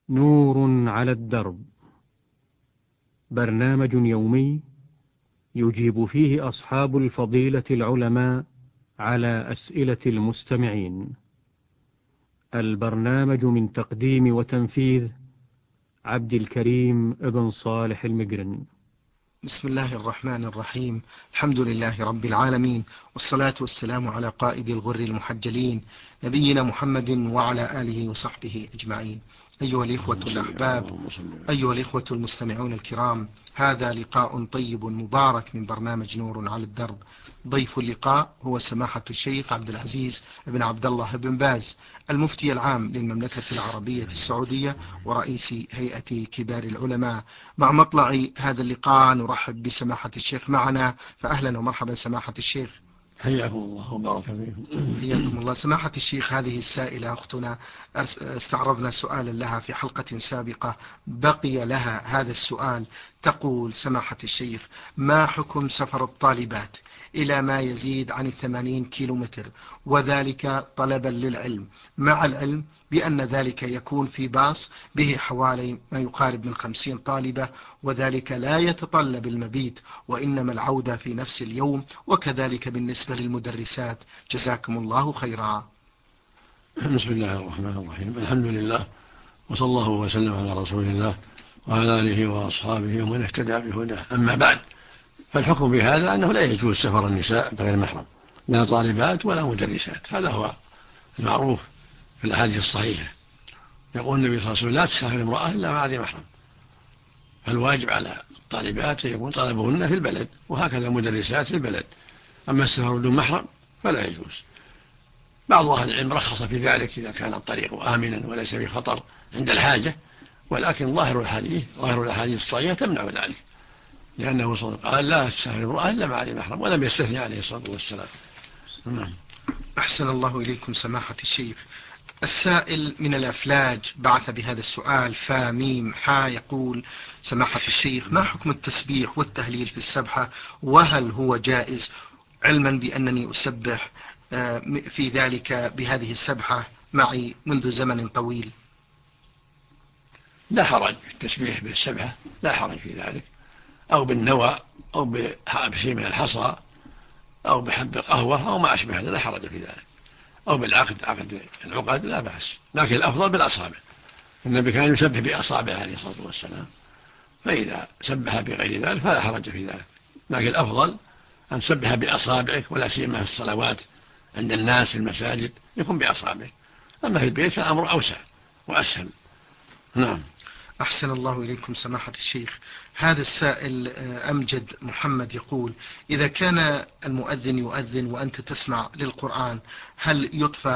نور على الدرب، برنامج يومي يجيب فيه أصحاب الفضيلة العلماء على أسئلة المستمعين. البرنامج من تقديم وتنفيذ عبد الكريم ابن صالح المقرن. بسم الله الرحمن الرحيم. الحمد لله رب العالمين، والصلاة والسلام على قائد الغر المحجلين نبينا محمد وعلى آله وصحبه أجمعين. أيها الإخوة الأحباب، أيها الإخوة المستمعون الكرام، هذا لقاء طيب مبارك من برنامج نور على الدرب. ضيف اللقاء هو سماحة الشيخ عبد العزيز بن عبد الله بن باز، المفتي العام للمملكة العربية السعودية ورئيس هيئة كبار العلماء. مع مطلع هذا اللقاء نرحب بسماحة الشيخ معنا، فأهلا ومرحبا سماحة الشيخ. حياكم الله وبارك فيكم. حياكم الله. سماحة الشيخ، هذه السائلة أختنا استعرضنا سؤالا لها في حلقة سابقة، بقي لها هذا السؤال. تقول سماحة الشيخ: ما حكم سفر الطالبات إلى ما يزيد عن 80 كيلومتر، وذلك طلبا للعلم، مع العلم بأن ذلك يكون في باص به حوالي ما يقارب من 50 طالبة، وذلك لا يتطلب المبيت وإنما العودة في نفس اليوم، وكذلك بالنسبة للمدرسات، جزاكم الله خيرا. بسم الله الرحمن الرحيم. الحمد لله، وصلى الله وسلم على رسول الله وعلى آله وأصحابه ومن اهتدى بهداه. أما بعد، فالحكم بهذا أنه لا يجوز سفر النساء بغير محرم، لا طالبات ولا مدرسات. هذا هو المعروف في الأحاديث الصحيحة. يقول النبي صلى الله عليه وسلم: لا تسافر امرأة إلا مع ذي محرم. فالواجب على الطالبات أن يكون طلبهن في البلد، وهكذا المدرسات في البلد. أما السفر بدون محرم فلا يجوز. بعض أهل العلم رخص في ذلك إذا كان الطريق آمنا وليس في خطر عند الحاجة، ولكن ظاهر الأحاديث الصحيحة تمنع ذلك، لأنه صلى الله عليه وسلم قال: لا تسافر امرأة إلا مع ذي محرم، ولم يستثني عليه الصلاة والسلام. أحسن الله إليكم سماحة الشيخ. السائل من الأفلاج بعث بهذا السؤال فميم حا، يقول: سماحة الشيخ، ما حكم التسبيح والتهليل في السبحة، وهل هو جائز، علما بأنني أسبح في ذلك بهذه السبحة معي منذ زمن طويل؟ لا حرج في التسبيح بالسبحة، لا حرج في ذلك، أو بالنوى، أو بشيء من الحصى، أو بحب القهوة، أو ما أشبه هذا، لا حرج في ذلك، أو عقد العقد، لا بأس. لكن الأفضل بالأصابع. النبي كان يسبح بأصابعه عليه الصلاة والسلام، فإذا سبح بغير ذلك فلا حرج في ذلك. لكن الأفضل أن تسبح بأصابعك، ولا سيما في الصلوات عند الناس في المساجد يكون بأصابعك. أما في البيت فالأمر أوسع وأسهل. نعم. أحسن الله إليكم سماحة الشيخ. هذا السائل أمجد محمد يقول: إذا كان المؤذن يؤذن وأنت تسمع للقرآن، هل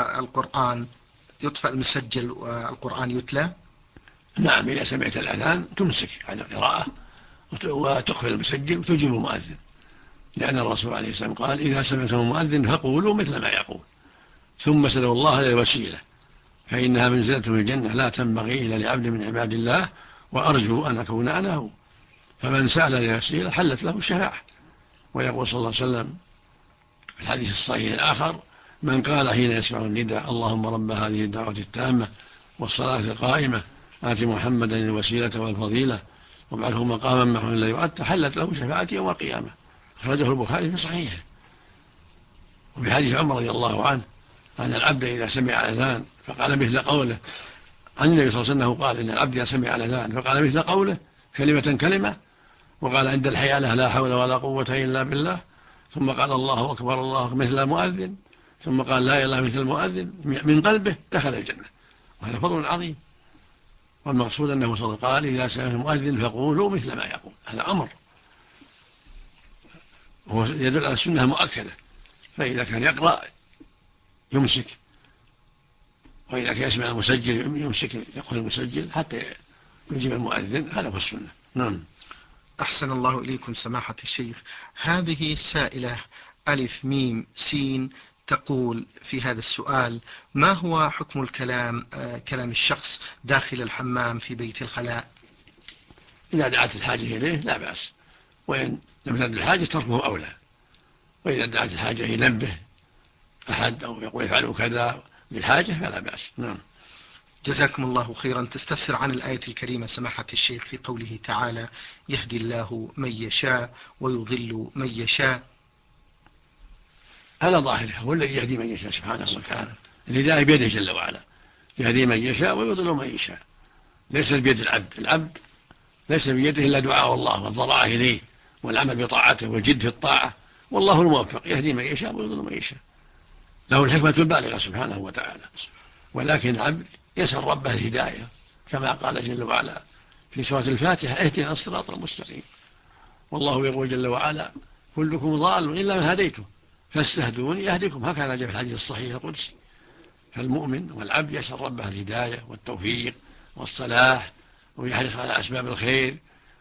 يطفأ المسجل والقرآن يتلى؟ نعم، إذا سمعت الأذان تمسك عن القراءة وتخفي المسجل وتجيب المؤذن، لأن الرسول عليه السلام قال: إذا سمعتم المؤذن فقولوا مثل ما يقول، ثم سلوا الله للوسيلة، فإنها منزلة في الجنة لا تنبغي إلا لعبد من عباد الله، وأرجو أن أكون أنا هو. فمن سأل للوسيلة حلت له الشفاعة. ويقول صلى الله عليه وسلم في الحديث الصحيح الآخر: من قال حين يسمع النداء: اللهم رب هذه الدعوة التامة والصلاة القائمة آت محمدا الوسيلة والفضيلة وابعثه مقاما محمودا الذي وعدته، حلت له شفاعتي يوم القيامة. أخرجه البخاري في صحيحه. وفي حديث عمر رضي الله عنه أن العبد إذا سمع الأذان فقال مثل قوله، عن النبي صلى الله عليه وسلم قال: إن العبد إذا سمع الأذان فقال مثل قوله كلمة كلمة، وقال عند الحيالة: لا حول ولا قوة إلا بالله، ثم قال: الله أكبر الله أكبر مثل المؤذن، ثم قال: لا إله مثل المؤذن، من قلبه دخل الجنة. وهذا فضل عظيم. والمقصود أنه صلى الله عليه وسلم قال: إذا سمع المؤذن فقولوا مثل ما يقول. هذا أمر، وهو يدل على السنة المؤكدة. فإذا كان يقرأ يمسك، وإذا كان يسمع المسجل يمسك، يقول المسجل حتى يجيب المؤذن. هذا هو السنة. نعم. أحسن الله إليكم سماحة الشيخ. هذه السائلة ألف ميم سين تقول في هذا السؤال: ما هو حكم الكلام كلام الشخص داخل الحمام في بيت الخلاء؟ إذا دعت الحاجة إليه لا بأس، وإن لم تدع الحاجة تركه أولى. وإذا دعت الحاجة ينبه أحد أو يقول افعلوا كذا للحاجة فلا بأس. نعم. جزاكم الله خيرا. تستفسر عن الآية الكريمة سماحة الشيخ في قوله تعالى: يهدي الله من يشاء ويضل من يشاء. على ظاهره هو الذي يهدي من يشاء سبحانه وتعالى، الهداية بيده جل وعلا، يهدي من يشاء ويضل من يشاء، ليست بيد العبد. العبد ليس بيده إلا دعاء الله والضراعة إليه والعمل بطاعته والجد في الطاعة، والله الموفق يهدي من يشاء ويضل من يشاء، له الحكمة البالغة سبحانه وتعالى. ولكن العبد يسأل ربه الهداية كما قال جل وعلا في سورة الفاتحة: اهدنا الصراط المستقيم. والله يقول جل وعلا: كلكم ضال إلا من هديته فاستهدوني أهدكم. هكذا جاء في الحديث الصحيح القدسي. فالمؤمن والعبد يسأل ربه الهداية والتوفيق والصلاح، ويحرص على أسباب الخير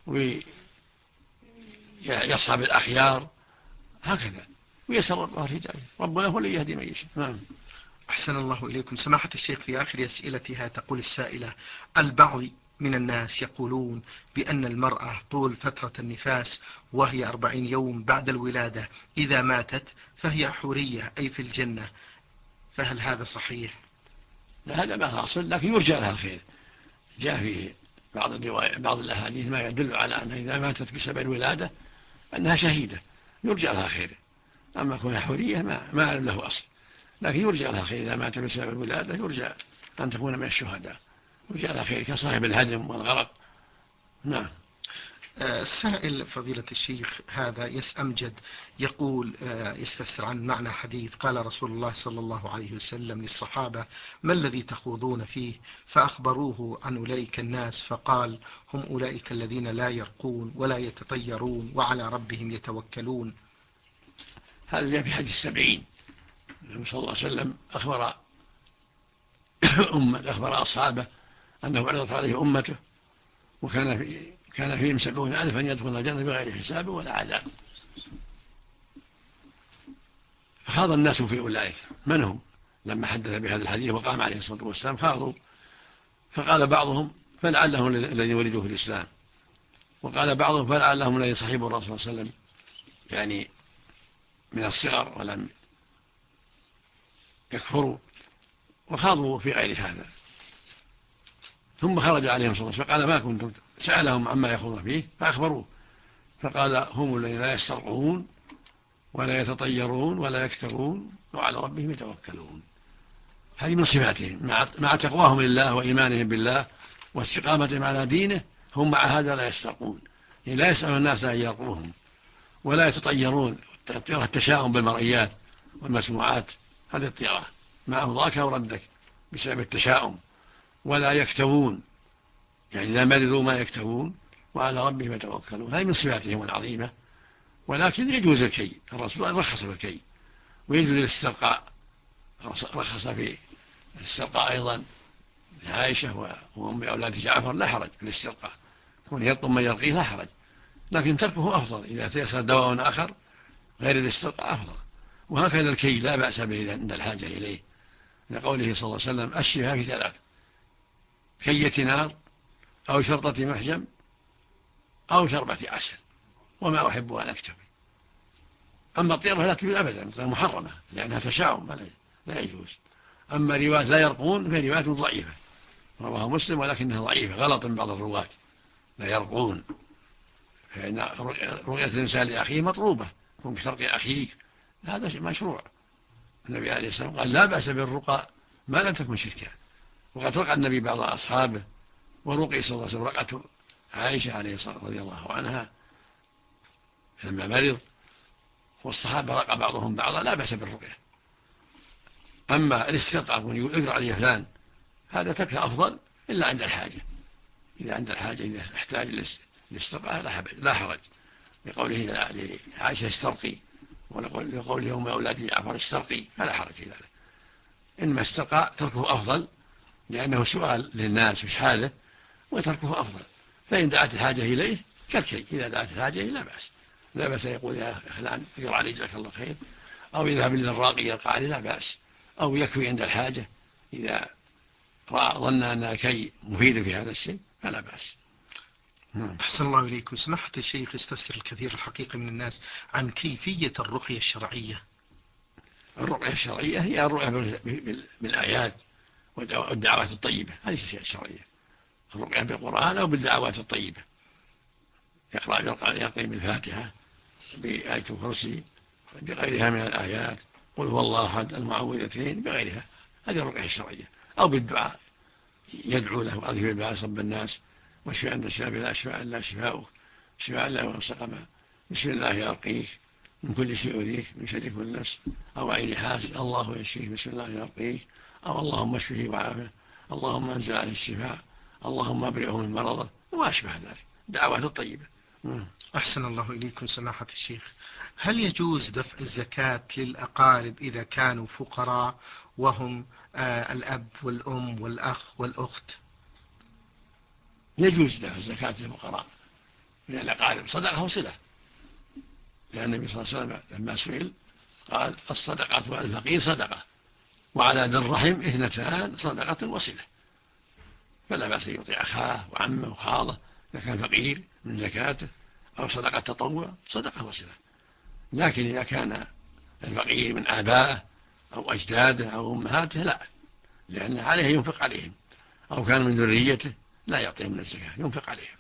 ويصحب الأخيار، هكذا، ويسأل ربه الهداية. ربنا هو الذي يهدي من يشاء. نعم. أحسن الله إليكم سماحة الشيخ. في آخر أسئلتها تقول السائلة: البعض من الناس يقولون بأن المرأة طول فترة النفاس وهي 40 يوم بعد الولادة إذا ماتت فهي حورية أي في الجنة، فهل هذا صحيح؟ لا، هذا ما حاصل، لكن يرجى لها الخير. جاء فيه بعض الأحاديث ما يدل على أنها إذا ماتت بسبب الولادة أنها شهيدة، يرجى لها خير. أما كونها حورية ما له أصل، لكن يرجى لها خير. إذا مات بسبب الولادة يرجى أن تكون من الشهداء، يرجى لها خير كصاحب الهدم والغرق. نعم. السائل فضيلة الشيخ هذا أمجد يقول يستفسر عن معنى حديث قال رسول الله صلى الله عليه وسلم للصحابة: ما الذي تخوضون فيه؟ فأخبروه عن أولئك الناس فقال: هم أولئك الذين لا يرقون ولا يتطيرون وعلى ربهم يتوكلون. هذا جاء في حديث 70. النبي صلى الله عليه وسلم أخبر أصحابه أنه عرضت عليه أمته كان فيهم 70,000 يدخلون الجنة بغير حساب ولا عذاب. فخاض الناس في أولئك. من هم؟ لما حدث بهذا الحديث وقام عليه الصلاة والسلام خاضوا، فقال بعضهم: فلعلهم الذين ولدوا في الإسلام، وقال بعضهم: فلعلهم الذين صحبوا الرسول صلى الله عليه وسلم يعني من الصغر ولم يكفروا، وخاضوا في غير هذا. ثم خرج عليهم صلى الله عليه وسلم فقال: ما كنتم، سألهم عما يخوضون فيه فأخبروه، فقال: هم الذين لا يسترقون ولا يتطيرون ولا يكترون وعلى ربهم يتوكلون. هذه من صفاتهم، مع تقواهم لله وإيمانهم بالله واستقامتهم على دينه، هم مع هذا لا يسترقون، يعني لا يسأل الناس أن يرقوهم، ولا يتطيرون، التشاؤم بالمرئيات والمسموعات، هذه الطيرة ما أمضاك وردك بسبب التشاؤم. ولا يكتوون، يعني لا مرضوا ما يكتوون وعلى ربهم يتوكلون. هذه من صفاتهم العظيمة. ولكن يجوز الكي، الرسول رخص في الكي، ويجوز الاسترقاء، رخص في الاسترقاء أيضا عائشة وأم أولاد جعفر، لا حرج في الاسترقاء، كون يطلب من يرقيه لا حرج، لكن تركه أفضل. إذا تيسر دواء آخر غير الاسترقاء أفضل. وهكذا الكي لا بأس به عند الحاجة إليه، لقوله صلى الله عليه وسلم: الشفاء في 3: كية نار أو شرطة محجم أو شربة عسل، وما أحب أن أكتب. أما الطيرة لا تجوز أبدا، محرمة لأنها تشاؤم لا يجوز. أما رواية لا يرقون فهي رواية ضعيفة، رواه مسلم ولكنها ضعيفة، غلط من بعض الرواة. لا يرقون، فإن رؤية الإنسان لأخيه مطلوبة، كن بترقي أخيك، هذا شيء مشروع. النبي عليه الصلاة والسلام قال: لا بأس بالرقى ما لم تكن شركا. وقد رقى النبي بعض أصحابه، ورقي صلى الله عليه وسلم رقته عائشة عليه الصلاة رضي الله عنها لما مرض، والصحابة رقى بعضهم بعضا، لا بأس بالرقية. أما الاسترقاء يقول: اقرأ علي فلان، هذا تكفى أفضل إلا عند الحاجة. إذا عند الحاجة إذا احتاج الاسترقاء لا حرج، لقوله لعائشة: استرقي، ولقوله: يوم أولاد جعفر استرقي، فلا حرج في ذلك. إنما استرقاء تركه أفضل، لأنه سؤال للناس وش حاله، وتركه أفضل. فإن دعت الحاجة إليه كالكي، إذا دعت الحاجة إليه لا بأس يقول: يا فلان اقرأ علي جزاك الله خير، أو يذهب للراقي يرقى عليه، لا بأس، أو يكوي عند الحاجة إذا ظن أن الكي مفيد في هذا الشيء فلا بأس. أحسن الله إليكم سماحة الشيخ. يستفسر الكثير الحقيقة من الناس عن كيفية الرقية الشرعية. الرقية الشرعية هي الرقية بالآيات والدعوات الطيبة، هذه الأشياء الشرعية، الرقية بالقرآن أو بالدعوات الطيبة، يقرأ بالفاتحة بآية الكرسي بغيرها من الآيات، قل هو الله أحد، المعوذتين بغيرها، هذه الرقية الشرعية، أو بالدعاء يدعو له أذهب الباس رب الناس واشفي أنت الشافي لا شفاء إلا شفاؤك شفاء لا يغادر سقما، بسم الله أرقيك من كل شيء يؤذيك من شر كل نفس أو عين حاسد الله يشفيك بسم الله أرقيك، أو اللهم اشفه وعافه، اللهم انزل عليه الشفاء، اللهم ابرئه من مرضه وما أشبه ذلك، دعوات الطيبة. أحسن الله إليكم سماحة الشيخ. هل يجوز دفع الزكاة للأقارب إذا كانوا فقراء وهم الأب والأم والأخ والأخت؟ يجوز دفع الزكاة للفقراء من الأقارب، صدقة وصلة، لأن النبي صلى الله عليه وسلم لما سئل قال الصدقة على الفقير صدقة وعلى ذي الرحم 2 صدقة وصلة، فلا بأس أن يعطي أخاه وعمه وخاله إذا كان فقير من زكاته، أو صدقة تطوع صدقة وصلة. لكن إذا كان الفقير من آبائه أو أجداده أو أمهاته لا، لأن عليه ينفق عليهم، أو كان من ذريته لا يعطيهم من الزكاة، ينفق عليهم،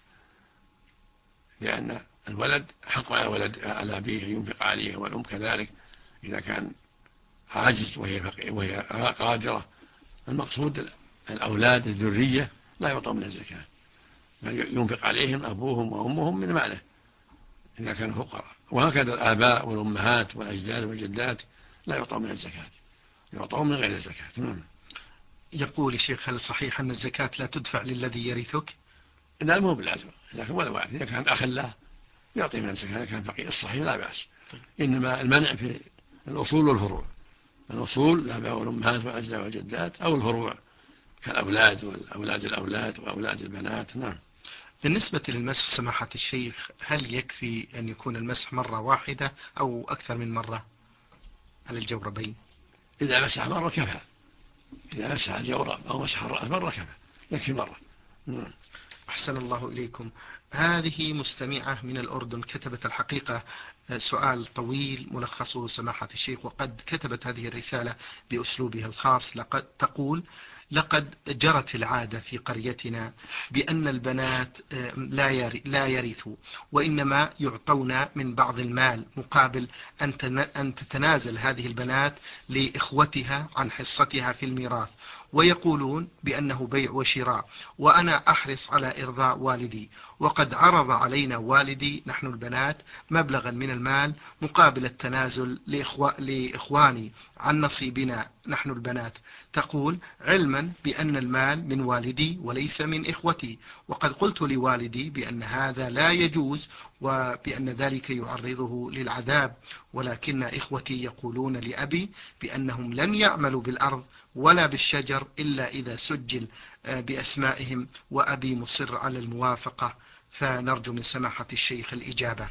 لأن الولد حق على أبيه ينفق عليه، والأم كذلك إذا كان عاجز وهي قادرة. المقصود الأولاد الذرية لا يعطون من الزكاة، بل ينفق عليهم أبوهم وأمهم من ماله إذا كانوا فقراء، وهكذا الآباء والأمهات والأجداد والجدات لا يعطون من الزكاة، يعطون من غير الزكاة. يقول الشيخ هل صحيح أن الزكاة لا تدفع للذي يرثك؟ لا، مو باللازم، لكن ولا واحد إذا كان أخ له يعطي من الزكاة، إذا كان فقير الصحيح لا بأس. إنما المنع في الأصول والفروع، الأصول الآباء والأمهات والأجداد والجدات، أو الفروع كالأولاد والأولاد الأولاد وأولاد البنات. نعم. بالنسبة للمسح سماحة الشيخ، هل يكفي أن يكون المسح مرة واحدة أو أكثر من مرة على الجوربين؟ إذا مسح مرة كفى، إذا مسح الجورب أو مسح الرأس مرة كفى، يكفي مرة. أحسن الله إليكم. هذه مستمعة من الأردن كتبت الحقيقة سؤال طويل ملخصه سماحة الشيخ، وقد كتبت هذه الرسالة بأسلوبها الخاص. تقول: لقد جرت العادة في قريتنا بأن البنات لا يرثوا، وإنما يعطون من بعض المال مقابل أن تتنازل هذه البنات لإخوتها عن حصتها في الميراث، ويقولون بأنه بيع وشراء، وأنا أحرص على إرضاء والدي، وقد عرض علينا والدي نحن البنات مبلغا من المال مقابل التنازل لإخواني عن نصيبنا نحن البنات. تقول: علما بأن المال من والدي وليس من إخوتي، وقد قلت لوالدي بأن هذا لا يجوز وبأن ذلك يعرضه للعذاب، ولكن إخوتي يقولون لأبي بأنهم لن يعملوا بالأرض ولا بالشجر إلا إذا سجل بأسمائهم، وأبي مصر على الموافقة، فنرجو من سماحة الشيخ الإجابة.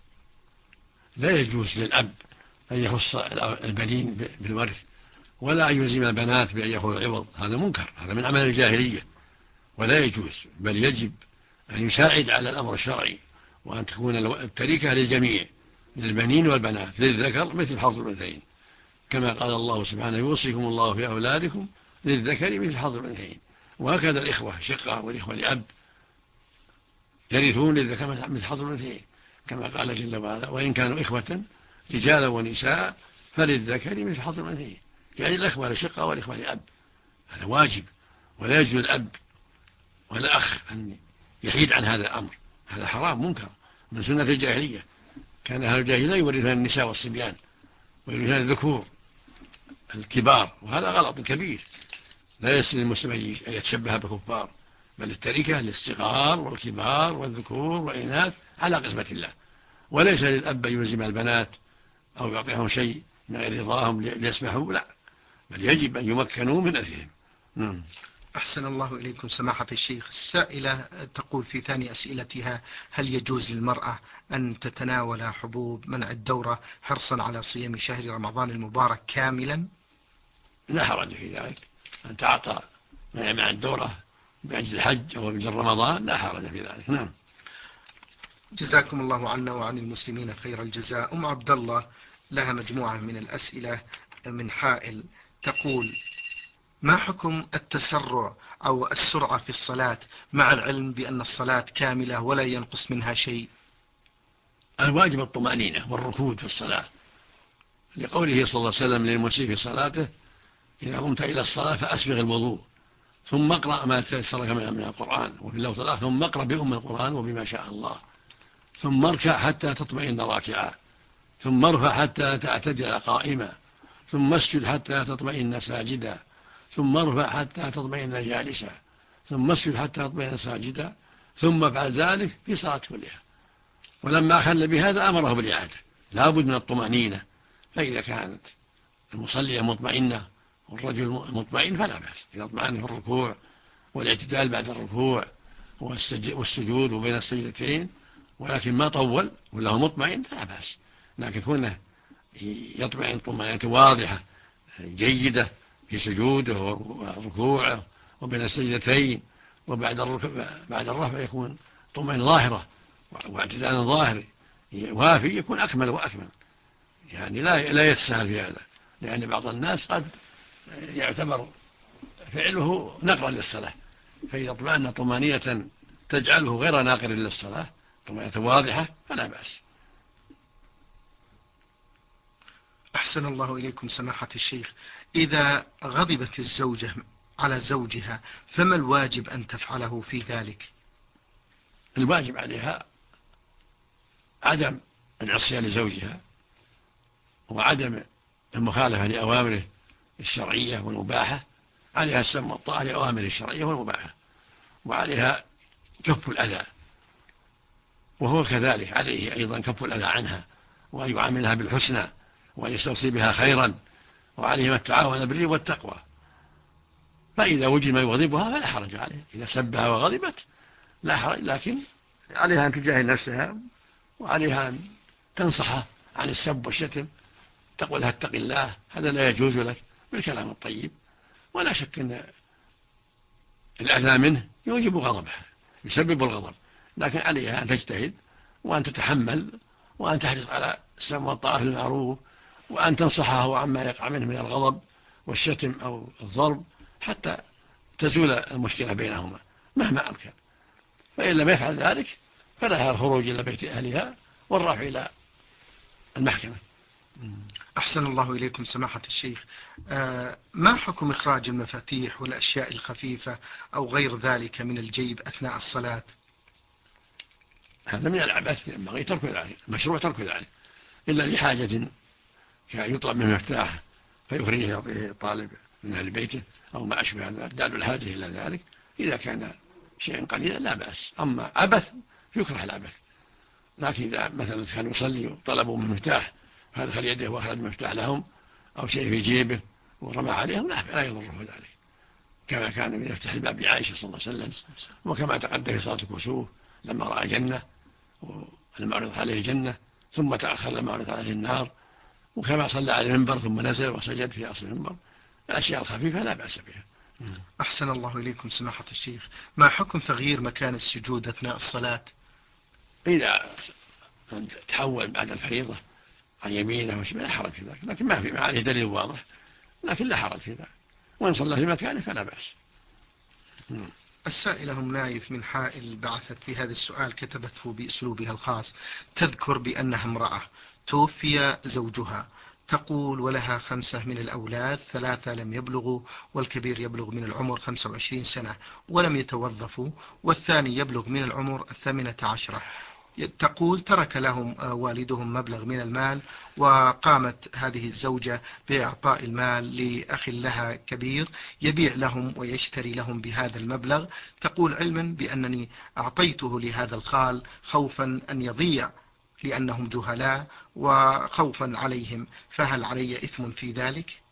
لا يجوز للأب أن يخص البنين بالورث، ولا أن يلزم البنات بأن يأخذوا العوض، هذا منكر، هذا من عمل الجاهلية ولا يجوز، بل يجب أن يساعد على الأمر الشرعي، وأن تكون التركة للجميع من البنين والبنات للذكر مثل حظ الأنثيين، كما قال الله سبحانه: يوصيكم الله في أولادكم للذكر مثل حظ الأنثيين. وهكذا الإخوة شقة والإخوة لأب يرثون للذكر مثل حظ الأنثيين، كما قال جل وعلا: وإن كانوا إخوة رجالا ونساء فللذكر مثل حظ الأنثيين، يعني الإخوة لشقة والإخوة لأب، هذا واجب، ولا يجوز الأب ولا أخ أن يحيد عن هذا الأمر، هذا حرام منكر من سنة الجاهلية. كان أهل الجاهلية يورثون النساء والصبيان ويورثون الذكور الكبار، وهذا غلط كبير، لا يسن المسلم أن يتشبه بكفار، بل التركة للصغار والكبار والذكور والإناث على قسمة الله، وليس للأب أن يلزم البنات أو يعطيهم شيء من غير رضاهم ليسمحوا، لا، بل يجب أن يمكنوا من أثرهم. أحسن الله إليكم سماحة الشيخ. السائلة تقول في ثاني أسئلتها: هل يجوز للمرأة أن تتناول حبوب منع الدورة حرصا على صيام شهر رمضان المبارك كاملا؟ لا حرج في ذلك، أن تعطى منع الدورة بأجل الحج أو بأجل رمضان لا حرج في ذلك. نعم. جزاكم الله عنا وعن المسلمين خير الجزاء. أم عبد الله لها مجموعة من الأسئلة من حائل، تقول: ما حكم التسرع أو السرعة في الصلاة مع العلم بأن الصلاة كاملة ولا ينقص منها شيء؟ الواجب الطمأنينة والركود في الصلاة، لقوله صلى الله عليه وسلم للمسيء في صلاته: إذا قمت إلى الصلاة فأسبغ الوضوء ثم اقرأ ما تيسر لك من القرآن، وفي اللفظ الآخر: ثم اقرأ بأم القرآن وبما شاء الله، ثم اركع حتى تطمئن راكعا، ثم ارفع حتى تعتدل قائما، ثم اسجد حتى تطمئن ساجدا، ثم ارفع حتى تطمئن جالسا، ثم اسجد حتى تطمئن ساجدا، ثم افعل ذلك في صلاة كلها. ولما أخل بهذا أمره بالإعادة. لا بد من الطمأنينة، فإذا كانت المصلية مطمئنة والرجل مطمئن فلا بأس إذا اطمأن في الركوع والاعتدال بعد الركوع والسجود وبين السجدتين، ولكن ما طول وله مطمئن فلا بأس. لكن كونه يطمئن طمأنينة واضحة جيدة في سجوده وركوعه وبين السجدتين، وبعد الرفع يكون طمأنينة ظاهرة واعتدال ظاهري وافي، يكون أكمل وأكمل. يعني لا يتساهل في هذا، لأن بعض الناس قد يعتبر فعله نقرا للصلاة، فإذا اطمأن طمأنينة تجعله غير ناقر للصلاة، طمأنينة واضحة، فلا بأس. أحسن الله إليكم سماحة الشيخ. إذا غضبت الزوجة على زوجها فما الواجب أن تفعله في ذلك؟ الواجب عليها عدم العصيان لزوجها، وعدم المخالفة لأوامره الشرعية والمباحة. عليها السمع والطاعة لأوامره الشرعية والمباحة، وعليها كف الأذى، وهو كذلك عليه أيضا كف الأذى عنها، وأن يعاملها بالحسنى، وأن يستوصي بها خيرا، وعليهما التعاون بالبر والتقوى. فإذا وجد ما يغضبها فلا حرج عليه، إذا سبها وغضبت لا حرج، لكن عليها أن تجاهل نفسها، وعليها أن تنصحها عن السب والشتم، تقول لها اتق الله، هذا لا يجوز لك، بالكلام الطيب. ولا شك أن الأذى منه يوجب غضبها، يسبب الغضب، لكن عليها أن تجتهد وأن تتحمل، وأن تحرص على السمع والطاعة بالمعروف، وأن تنصحه عما يقع منه من الغضب والشتم أو الضرب، حتى تزول المشكلة بينهما مهما أمكن. فإن لم يفعل ذلك فلها الخروج إلى بيت أهلها والرفع إلى المحكمة. أحسن الله إليكم سماحة الشيخ. ما حكم إخراج المفاتيح والأشياء الخفيفة أو غير ذلك من الجيب أثناء الصلاة؟ هذا من العبث، ينبغي ترك ذلك، مشروع ترك ذلك، إلا لحاجة يطلب من مفتاح فيخرجه يعطيه الطالب من أهل بيته أو ما أشبه ذلك، دال الحاجة إلى ذلك. إذا كان شيء قليلا لا بأس، أما عبث يكره العبث. لكن إذا مثلا كان يصلي وطلبوا من مفتاح فأدخل يده وأخرج مفتاح لهم أو شيء في جيبه ورمى عليهم لا يضره ذلك، كما كان من يفتح الباب لعائشة صلى الله عليه وسلم، وكما تقدم في صلاة الكسوف لما رأى جنة ولما عرض عليه الجنة ثم تأخر لما عرض عليه النار، وكما صلى على المنبر ثم نزل وسجد في أصل المنبر. الأشياء الخفيفة لا بأس بها. أحسن الله إليكم سماحة الشيخ. ما حكم تغيير مكان السجود أثناء الصلاة؟ إذا تحول بعد الفريضة عن يمينه وشماله لا حرج في ذلك، لكن ما عليه دليل واضح، لكن لا حرج في ذلك، وإن صلى في مكانه فلا بأس. السائلة هم نايف من حائل بعثت في هذا السؤال، كتبته بأسلوبها الخاص، تذكر بأنها امرأة توفي زوجها، تقول ولها 5 من الأولاد، 3 لم يبلغوا، والكبير يبلغ من العمر 25 سنة ولم يتوظفوا، والثاني يبلغ من العمر 18. تقول ترك لهم والدهم مبلغ من المال، وقامت هذه الزوجة بإعطاء المال لأخ لها كبير يبيع لهم ويشتري لهم بهذا المبلغ. تقول علما بأنني أعطيته لهذا الخال خوفا أن يضيع لأنهم جهلاء وخوفا عليهم، فهل علي إثم في ذلك؟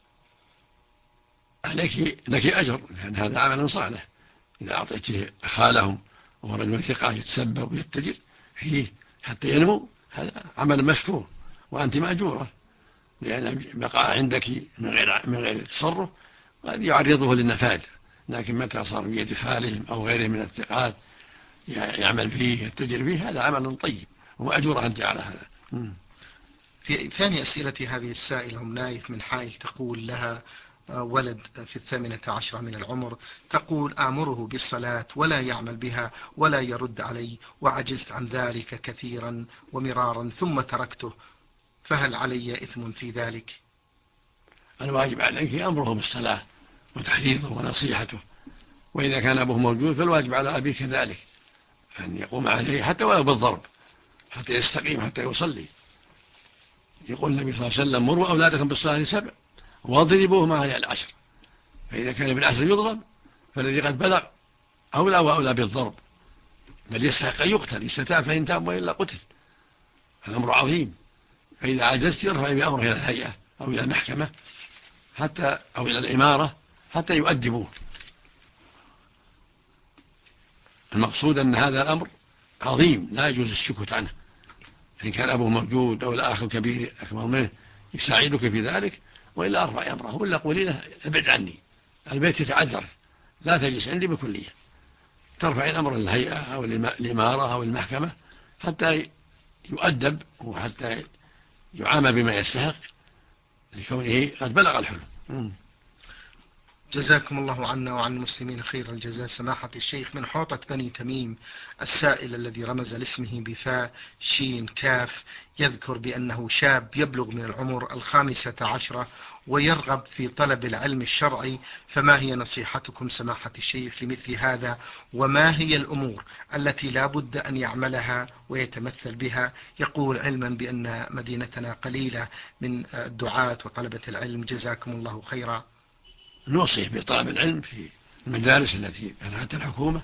لك أجر، لأن هذا عمل صالح. إذا أعطيته خالهم وهو رجل ثقة يتسبب ويتجر فيه حتى ينمو، هذا عمل مشكور وأنت مأجورة، لأن بقاء عندك من غير تصرف قد يعرضه للنفاذ. لكن متى صار بيد خالهم أو غيره من الثقات يعمل فيه يتجر فيه، هذا عمل طيب وأجورة أنت على هذا. في ثاني أسئلة هذه السائلة هم نايف من حائل، تقول لها ولد في 18 من العمر، تقول: آمره بالصلاة ولا يعمل بها ولا يرد علي، وعجزت عن ذلك كثيرا ومرارا ثم تركته، فهل علي إثم في ذلك؟ الواجب عليك أمره بالصلاة وتحريضه ونصيحته، وإذا كان أبوه موجود فالواجب على أبيه كذلك أن يقوم عليه حتى ولو بالضرب حتى يستقيم حتى يصلي. يقول النبي صلى الله عليه وسلم: مروا أولادكم بالصلاة 7 واضربوهم عليها 10. فإذا كان بالعشر يضرب فالذي قد بلغ أولى وأولى بالضرب، بل يستحق أن يقتل، يستتاب فإن تاب وإلا قتل. الأمر عظيم. فإذا عجزت يرفع بأمره إلى الهيئة أو إلى المحكمة حتى أو إلى الإمارة حتى يؤدبوه. المقصود أن هذا الأمر عظيم لا يجوز السكوت عنه. إن كان أبوه موجود أو الأخ الكبير أكبر منه يساعدك في ذلك، وإلا أرفع أمره ولا قولي له: ابعد عني، البيت يتعذر، لا تجلس عندي بكلية. ترفع الأمر للهيئة أو الإمارة أو المحكمة حتى يؤدب وحتى يعامل بما يستحق لكونه قد بلغ الحلم. جزاكم الله عنا وعن المسلمين خير الجزاء. سماحة الشيخ، من حوطة بني تميم السائل الذي رمز لاسمه بفاء شين كاف يذكر بأنه شاب يبلغ من العمر 15 ويرغب في طلب العلم الشرعي، فما هي نصيحتكم سماحة الشيخ لمثل هذا، وما هي الأمور التي لا بد أن يعملها ويتمثل بها؟ يقول: علما بأن مدينتنا قليلة من الدعاة وطلبة العلم، جزاكم الله خيرا. نوصيه بطلب العلم في المدارس التي فتحت الحكومة،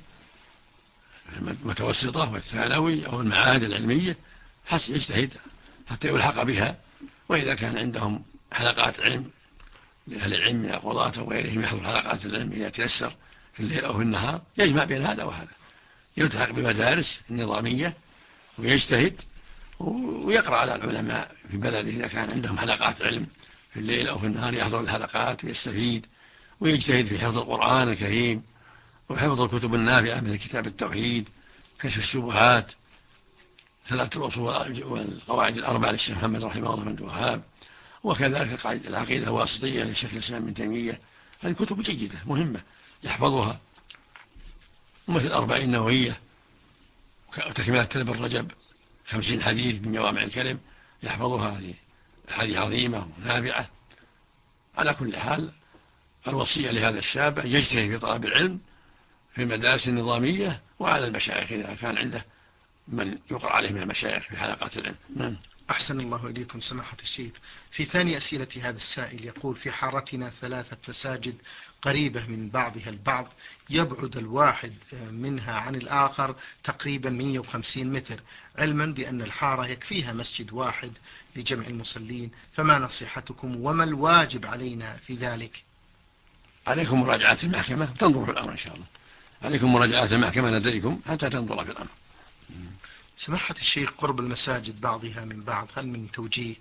المتوسطة والثانوي أو المعاهد العلمية، يجتهد حتى يلحق بها. وإذا كان عندهم حلقات علم لأهل العلم من القضاة وغيرهم يحضر حلقات العلم إذا تيسر في الليل أو في النهار، يجمع بين هذا وهذا، يلتحق بمدارس نظامية ويجتهد ويقرأ على العلماء في بلده. إذا كان عندهم حلقات علم في الليل أو في النهار يحضر الحلقات ويستفيد ويجتهد في حفظ القرآن الكريم وحفظ الكتب النافعة مثل كتاب التوحيد، كشف الشبهات، 3 الأصول والقواعد الأربع للشيخ محمد رحمه الله بن عبد الوهاب، وكذلك العقيدة الواسطية للشيخ الإسلام ابن تيمية. هذه كتب جيدة مهمة يحفظها، ومثل 40 نووية وتكملة ابن رجب 50 حديث من جوامع الكلم يحفظها، هذه عظيمة ونافعة. على كل حال الوصية لهذا الشاب أن يجتهد في طلب العلم في المدارس النظامية وعلى المشايخ إذا كان عنده من يقرأ عليه من المشايخ في حلقات العلم. نعم. أحسن الله إليكم سماحة الشيخ. في ثاني أسئلة هذا السائل يقول: في حارتنا 3 مساجد قريبة من بعضها البعض، يبعد الواحد منها عن الآخر تقريبا 150 متر، علما بأن الحارة يكفيها مسجد واحد لجمع المصلين، فما نصيحتكم وما الواجب علينا في ذلك؟ عليكم مراجعة المحكمة تنظر في الأمر إن شاء الله، عليكم مراجعة المحكمة لديكم حتى تنظر في الأمر. سماحة الشيخ، قرب المساجد بعضها من بعض هل من توجيه؟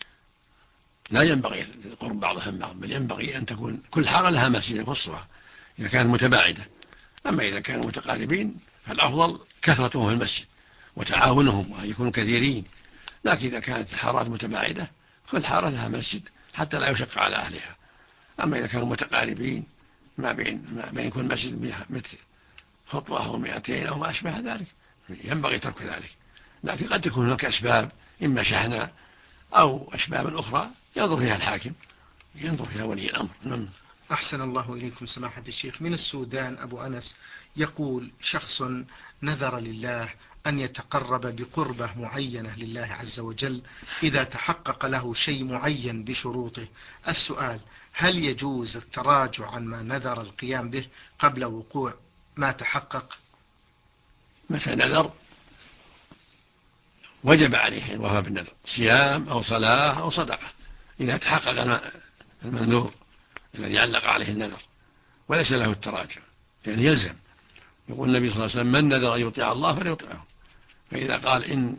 لا ينبغي قرب بعضها من بعض، بل ينبغي أن تكون كل حارة لها مسجد يخصها إذا كانت متباعدة. أما إذا كانوا متقاربين فالأفضل كثرتهم في المسجد وتعاونهم وأن يكونوا كثيرين. لكن إذا كانت الحارات متباعدة كل حارة لها مسجد حتى لا يشق على أهلها. أما إذا كانوا متقاربين ما بين كل مسجد مثل خطوة أو 200 أو ما أشبه ذلك ينبغي ترك ذلك. لكن قد تكون هناك أسباب إما شحنة أو أسباب أخرى ينظر فيها الحاكم، ينظر فيها ولي الأمر. أحسن الله إليكم سماحة الشيخ. من السودان أبو أنس يقول: شخص نذر لله أن يتقرب بقربة معينة لله عز وجل إذا تحقق له شيء معين بشروطه. السؤال: هل يجوز التراجع عن ما نذر القيام به قبل وقوع ما تحقق؟ متى نذر وجب عليه الوفاء بالنذر، صيام أو صلاة أو صدقة، إذا تحقق المنذور الذي علق عليه النذر، وليس له التراجع يعني يلزم. يقول النبي صلى الله عليه وسلم: من نذر أن يطيع الله فليطيعه. فإذا قال: إن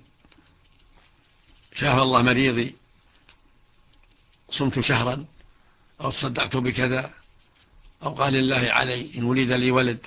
شاف الله مريضي صمت شهرا أو تصدقت بكذا، أو قال لله علي إن ولد لي ولد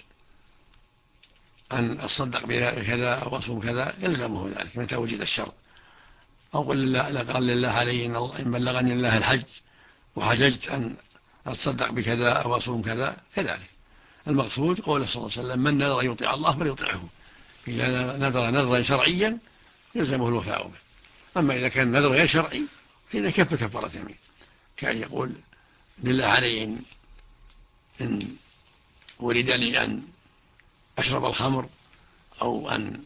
أن أصدق بكذا أو أصوم كذا، يلزمه ذلك متى وجد الشرط. أو قال لله علي إن بلغني الله الحج وحججت أن أتصدق بكذا أو أصوم كذا كذلك. المقصود قوله صلى الله عليه وسلم: من نذر أن يطيع الله فليطيعه. إذا نذر نذرا شرعيا يلزمه الوفاء به. أما إذا كان نذر غير شرعي فإذا كفر كفارة يمين، كأن يقول: لله علي إن ولد لي أن أشرب الخمر أو أن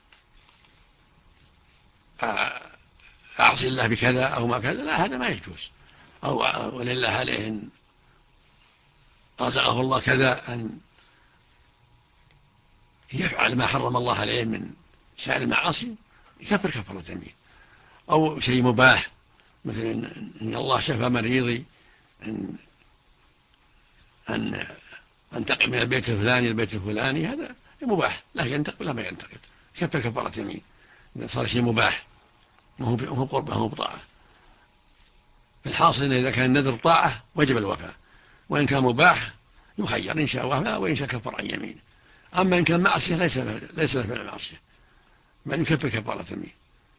أعصي الله بكذا أو ما كذا، لا، هذا ما يجوز. أو ولله عليه إن رزقه الله كذا أن يفعل ما حرم الله عليه من سائر المعاصي، يكفر كفارة يمين. أو شيء مباح، مثل إن الله شفى مريضي أن أنتقل من البيت الفلاني البيت الفلاني، هذا مباح، لا ينتقل ولا ما ينتقل، كفر كفارة يمين إذا صار شيء مباح وهو قربه وهو طاعة. الحاصل إن إذا كان النذر طاعة وجب الوفاء، وإن كان مباح يخير إن شاء وفى وإن شاء كفر عن يمينه. أما إن كان معصية ليس له فعل معصية، بل يكفر كفارة يمين.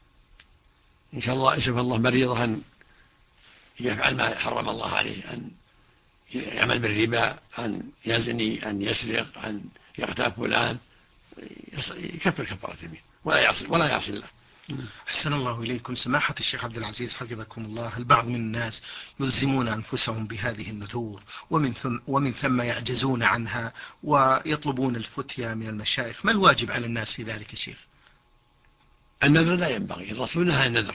إن شاء الله يشفى الله مريضه أن يفعل ما حرم الله عليه، أن يعمل بالربا، أن يزني، أن يسرق، أن يغتاب فلان، يكفر كفارة يمين ولا يعصي الله. أحسن الله إليكم سماحة الشيخ عبد العزيز حفظكم الله. البعض من الناس يلزمون أنفسهم بهذه النذور ومن ثم يعجزون عنها ويطلبون الفتيا من المشايخ، ما الواجب على الناس في ذلك الشيخ؟ النذر لا ينبغي، الرسول نهى النذر،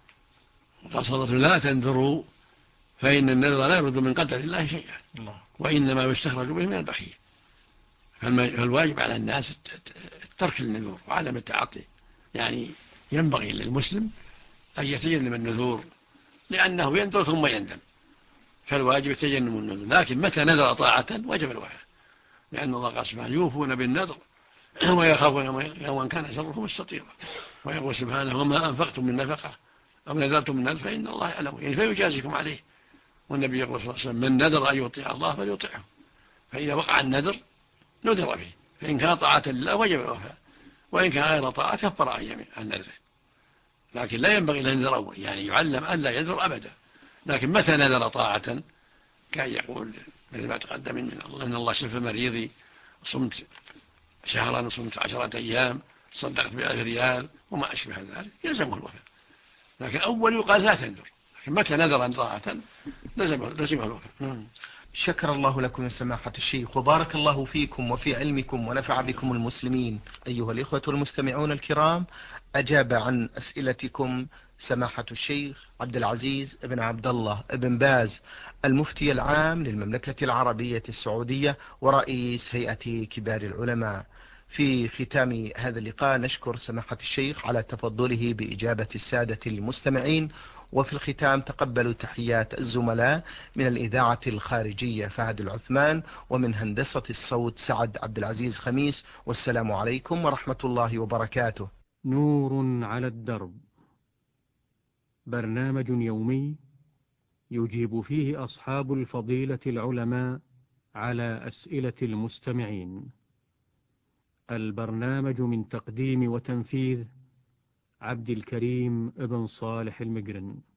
قال صلى الله عليه وسلم: لا تنذروا فإن النذر لا يرد من قدر الله شيئا، وإنما يستخرج به من البخيل. فالواجب على الناس ترك النذور وعدم التعاطي. يعني ينبغي للمسلم أن يتجنب النذور، لأنه ينذر ثم يندم، فالواجب تجنب النذور. لكن متى نذر طاعة وجب الوفاء، لأن الله قال سبحانه: يوفون بالنذر ويخافون يوما كان شره مستطيرا. ويقول سبحانه: وما أنفقتم من نفقة أو نذرتم من نذر فإن الله يعلم، يعني فيجازيكم عليه. والنبي يقول صلى الله عليه وسلم: من نذر أن يطيع الله فليطيعه. فإذا وقع النذر نذر فيه، فإن كان طاعة لله وجب الوفاء، وإن كان غير طاعة كفر عن نذره. لكن لا ينبغي له نذر أول، يعني يعلم أن لا ينذر أبدا. لكن متى نذر طاعة كان يقول مثل ما تقدم: إن الله شفى مريضي، صمت شهرا، صمت 10 أيام، صدقت ب1,000 ريال وما أشبه ذلك، يلزمه الوفاء. لكن أول يقال لا تنذر، لكن متى نذر طاعة لزمه الوفاء. شكر الله لكم يا سماحة الشيخ، وبارك الله فيكم وفي علمكم ونفع بكم المسلمين. أيها الإخوة المستمعون الكرام، أجاب عن أسئلتكم سماحة الشيخ عبد العزيز بن عبد الله بن باز، المفتي العام للمملكة العربية السعودية ورئيس هيئة كبار العلماء. في ختام هذا اللقاء نشكر سماحة الشيخ على تفضله بإجابة السادة المستمعين. وفي الختام تقبلوا تحيات الزملاء من الإذاعة الخارجية فهد العثمان، ومن هندسة الصوت سعد عبد العزيز خميس، والسلام عليكم ورحمة الله وبركاته. نور على الدرب، برنامج يومي يجيب فيه أصحاب الفضيلة العلماء على أسئلة المستمعين. البرنامج من تقديم وتنفيذ عبد الكريم ابن صالح المقرن.